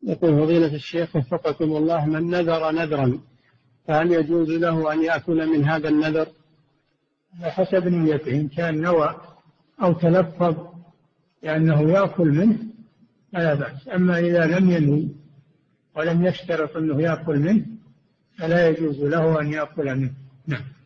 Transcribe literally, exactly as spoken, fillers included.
يقول فضيلة الشيخ وفقكم الله، من نذر نذرا فهل يجوز له أن يأكل من هذا النذر؟ على حسب نيته، إن كان نوى أو تلفظ لأنه يأكل منه فلا بأس، أما إذا لم ينوي ولم يشترط أنه يأكل منه فلا يجوز له أن يأكل منه. نعم.